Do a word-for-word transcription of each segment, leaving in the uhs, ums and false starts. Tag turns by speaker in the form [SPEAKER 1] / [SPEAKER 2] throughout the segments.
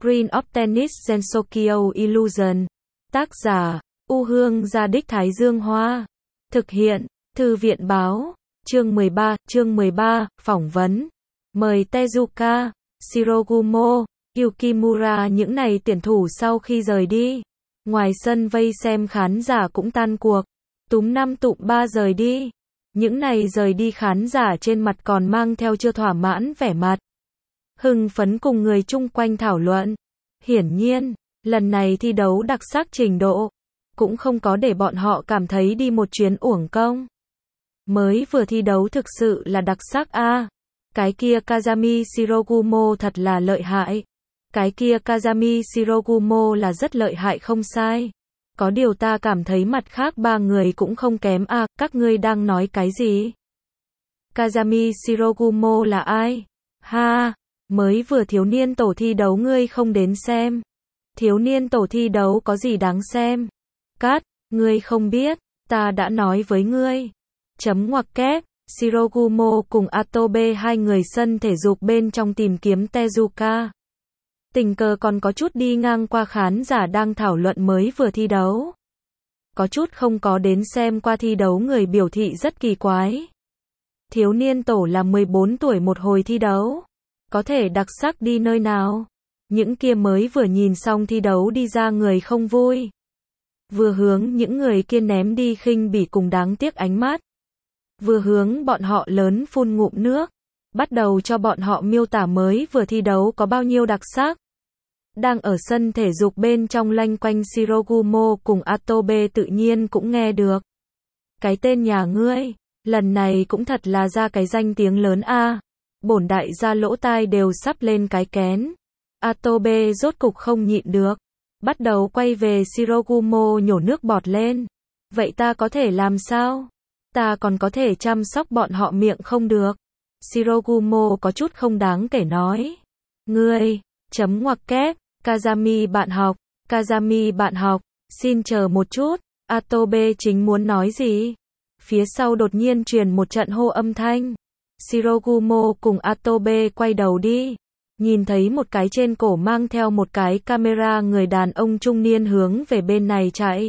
[SPEAKER 1] Green of Tennis Gensokyo Illusion. Tác giả, U Hương Gia Đích Thái Dương Hoa. Thực hiện, Thư viện Báo. Chương mười ba, chương mười ba, phỏng vấn. Mời Tezuka, Shirogumo, Yukimura những này tuyển thủ sau khi rời đi. Ngoài sân vây xem khán giả cũng tan cuộc. Túm năm tụm ba rời đi. Những này rời đi khán giả trên mặt còn mang theo chưa thỏa mãn vẻ mặt. Hưng phấn cùng người chung quanh thảo luận. Hiển nhiên, lần này thi đấu đặc sắc trình độ, cũng không có để bọn họ cảm thấy đi một chuyến uổng công. Mới vừa thi đấu thực sự là đặc sắc a. À, cái kia Kazami Shirogumo thật là lợi hại. Cái kia Kazami Shirogumo là rất lợi hại không sai. Có điều ta cảm thấy mặt khác ba người cũng không kém a, à, các ngươi đang nói cái gì? Kazami Shirogumo là ai? Ha, mới vừa thiếu niên tổ thi đấu ngươi không đến xem. Thiếu niên tổ thi đấu có gì đáng xem? Cát, ngươi không biết, ta đã nói với ngươi. Chấm ngoặc kép, Shirogumo cùng Atobe hai người sân thể dục bên trong tìm kiếm Tezuka. Tình cờ còn có chút đi ngang qua khán giả đang thảo luận mới vừa thi đấu. Có chút không có đến xem qua thi đấu người biểu thị rất kỳ quái. Thiếu niên tổ là mười bốn tuổi một hồi thi đấu. Có thể đặc sắc đi nơi nào? Những kia mới vừa nhìn xong thi đấu đi ra người không vui. Vừa hướng những người kia ném đi khinh bỉ cùng đáng tiếc ánh mắt. Vừa hướng bọn họ lớn phun ngụm nước. Bắt đầu cho bọn họ miêu tả mới vừa thi đấu có bao nhiêu đặc sắc. Đang ở sân thể dục bên trong lanh quanh Shirogumo cùng Atobe tự nhiên cũng nghe được. Cái tên nhà ngươi, lần này cũng thật là ra cái danh tiếng lớn a. À. Bổn đại gia lỗ tai đều sắp lên cái kén. Atobe rốt cục không nhịn được. Bắt đầu quay về Shirogumo nhổ nước bọt lên. Vậy ta có thể làm sao? Ta còn có thể chăm sóc bọn họ miệng không được. Shirogumo có chút không đáng kể nói. Ngươi, chấm ngoặc kép, Kazami bạn học, Kazami bạn học, xin chờ một chút, Atobe chính muốn nói gì? Phía sau đột nhiên truyền một trận hô âm thanh. Shirogumo cùng Atobe quay đầu đi. Nhìn thấy một cái trên cổ mang theo một cái camera người đàn ông trung niên hướng về bên này chạy.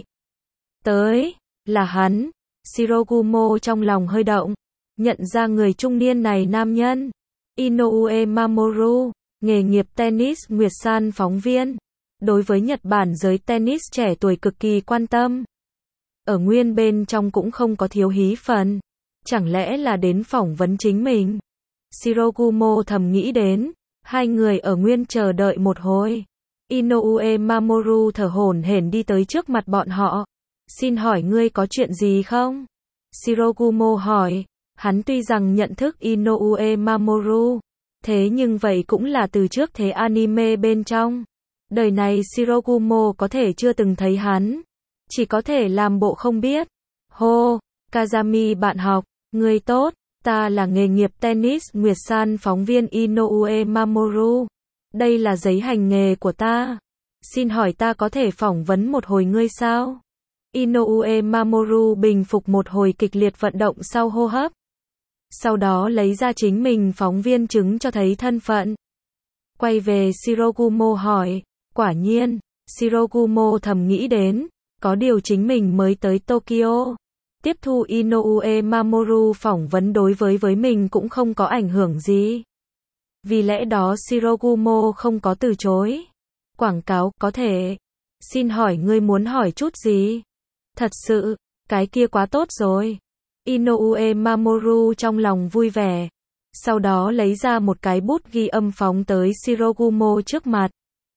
[SPEAKER 1] Tới, là hắn. Shirogumo trong lòng hơi động. Nhận ra người trung niên này nam nhân. Inoue Mamoru, nghề nghiệp tennis Nguyệt San phóng viên. Đối với Nhật Bản giới tennis trẻ tuổi cực kỳ quan tâm. Ở nguyên bên trong cũng không có thiếu hí phần. Chẳng lẽ là đến phỏng vấn chính mình? Shirogumo thầm nghĩ đến. Hai người ở nguyên chờ đợi một hồi. Inoue Mamoru thở hổn hển đi tới trước mặt bọn họ. Xin hỏi ngươi có chuyện gì không? Shirogumo hỏi. Hắn tuy rằng nhận thức Inoue Mamoru. Thế nhưng vậy cũng là từ trước thế anime bên trong. Đời này Shirogumo có thể chưa từng thấy hắn. Chỉ có thể làm bộ không biết. Hô, Kazami bạn học, ngươi tốt. Ta là nghề nghiệp tennis Nguyệt San phóng viên Inoue Mamoru. Đây là giấy hành nghề của ta. Xin hỏi ta có thể phỏng vấn một hồi ngươi sao? Inoue Mamoru bình phục một hồi kịch liệt vận động sau hô hấp. Sau đó lấy ra chính mình phóng viên chứng cho thấy thân phận. Quay về Shirogumo hỏi. Quả nhiên, Shirogumo thầm nghĩ đến. Có điều chính mình mới tới Tokyo. Tiếp thu Inoue Mamoru phỏng vấn đối với với mình cũng không có ảnh hưởng gì. Vì lẽ đó Shirogumo không có từ chối. Quảng cáo, có thể. Xin hỏi ngươi muốn hỏi chút gì? Thật sự, cái kia quá tốt rồi. Inoue Mamoru trong lòng vui vẻ. Sau đó lấy ra một cái bút ghi âm phóng tới Shirogumo trước mặt.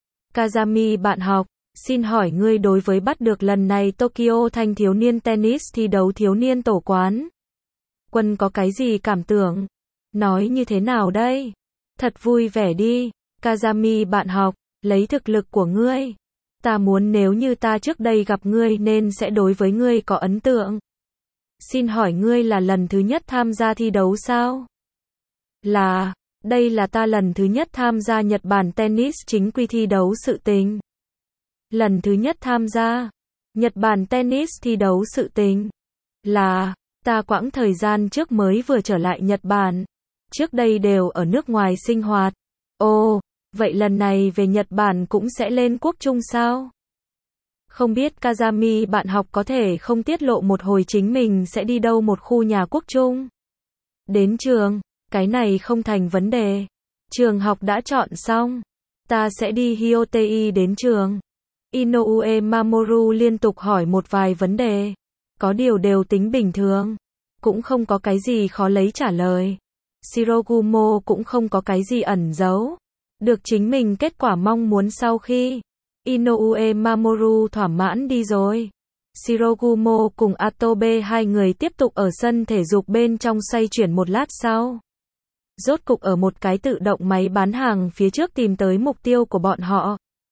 [SPEAKER 1] Kazami bạn học. Xin hỏi ngươi đối với bắt được lần này Tokyo thanh thiếu niên tennis thi đấu thiếu niên tổ quán quân có cái gì cảm tưởng? Nói như thế nào đây? Thật vui vẻ đi. Kazami bạn học, lấy thực lực của ngươi. Ta muốn nếu như ta trước đây gặp ngươi nên sẽ đối với ngươi có ấn tượng. Xin hỏi ngươi là lần thứ nhất tham gia thi đấu sao? Là, đây là ta lần thứ nhất tham gia Nhật Bản tennis chính quy thi đấu sự tình. Lần thứ nhất tham gia Nhật Bản tennis thi đấu sự tình. Là, ta quãng thời gian trước mới vừa trở lại Nhật Bản. Trước đây đều ở nước ngoài sinh hoạt. Ồ, Vậy lần này về Nhật Bản cũng sẽ lên quốc trung sao? Không biết Kazami bạn học có thể không tiết lộ một hồi chính mình sẽ đi đâu một khu nhà quốc trung? Đến trường, cái này không thành vấn đề. Trường học đã chọn xong. Ta sẽ đi Hyotei đến trường. Inoue Mamoru liên tục hỏi một vài vấn đề. Có điều đều tính bình thường. Cũng không có cái gì khó lấy trả lời. Shirogumo cũng không có cái gì ẩn giấu. Được chính mình kết quả mong muốn sau khi Inoue Mamoru thỏa mãn đi rồi. Shirogumo cùng Atobe hai người tiếp tục ở sân thể dục bên trong xoay chuyển một lát sau. Rốt cục ở một cái tự động máy bán hàng phía trước tìm tới mục tiêu của bọn họ.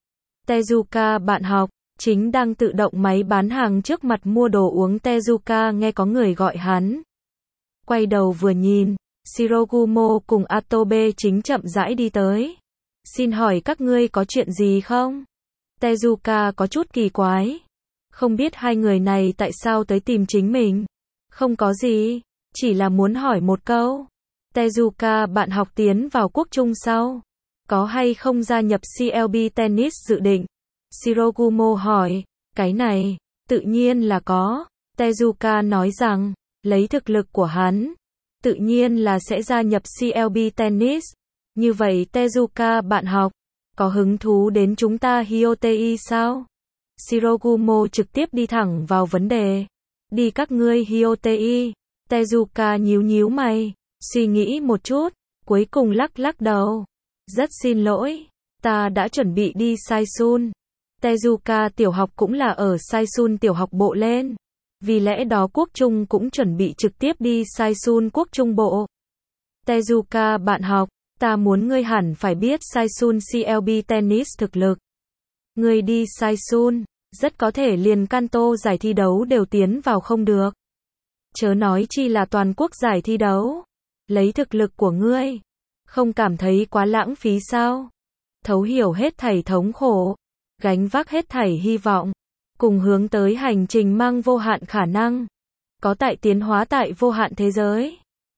[SPEAKER 1] Tezuka bạn học, chính đang tự động máy bán hàng trước mặt mua đồ uống. Tezuka nghe có người gọi hắn. Quay đầu vừa nhìn, Shirogumo cùng Atobe chính chậm rãi đi tới. Xin hỏi các ngươi có chuyện gì không? Tezuka có chút kỳ quái. Không biết hai người này tại sao tới tìm chính mình. Không có gì, chỉ là muốn hỏi một câu. Tezuka bạn học tiến vào quốc trung sau. Có hay không gia nhập xê lờ bê Tennis dự định? Shirogumo hỏi. Cái này, tự nhiên là có. Tezuka nói rằng, lấy thực lực của hắn, tự nhiên là sẽ gia nhập xê lờ bê Tennis. Như vậy Tezuka bạn học, có hứng thú đến chúng ta Hyotei sao? Shirogumo trực tiếp đi thẳng vào vấn đề. Đi các ngươi Hyotei. Tezuka nhíu nhíu mày, suy nghĩ một chút, cuối cùng lắc lắc đầu. Rất xin lỗi, ta đã chuẩn bị đi Saisun. Tezuka tiểu học cũng là ở Saisun tiểu học bộ lên. Vì lẽ đó quốc trung cũng chuẩn bị trực tiếp đi Saisun quốc trung bộ. Tezuka bạn học, ta muốn ngươi hẳn phải biết Saisun xê lờ bê Tennis thực lực. Ngươi đi Saisun, rất có thể liền Kanto giải thi đấu đều tiến vào không được. Chớ nói chi là toàn quốc giải thi đấu. Lấy thực lực của ngươi, không cảm thấy quá lãng phí sao? Thấu hiểu hết thảy thống khổ, gánh vác hết thảy hy vọng, cùng hướng tới hành trình mang vô hạn khả năng, có tại tiến hóa tại vô hạn thế giới.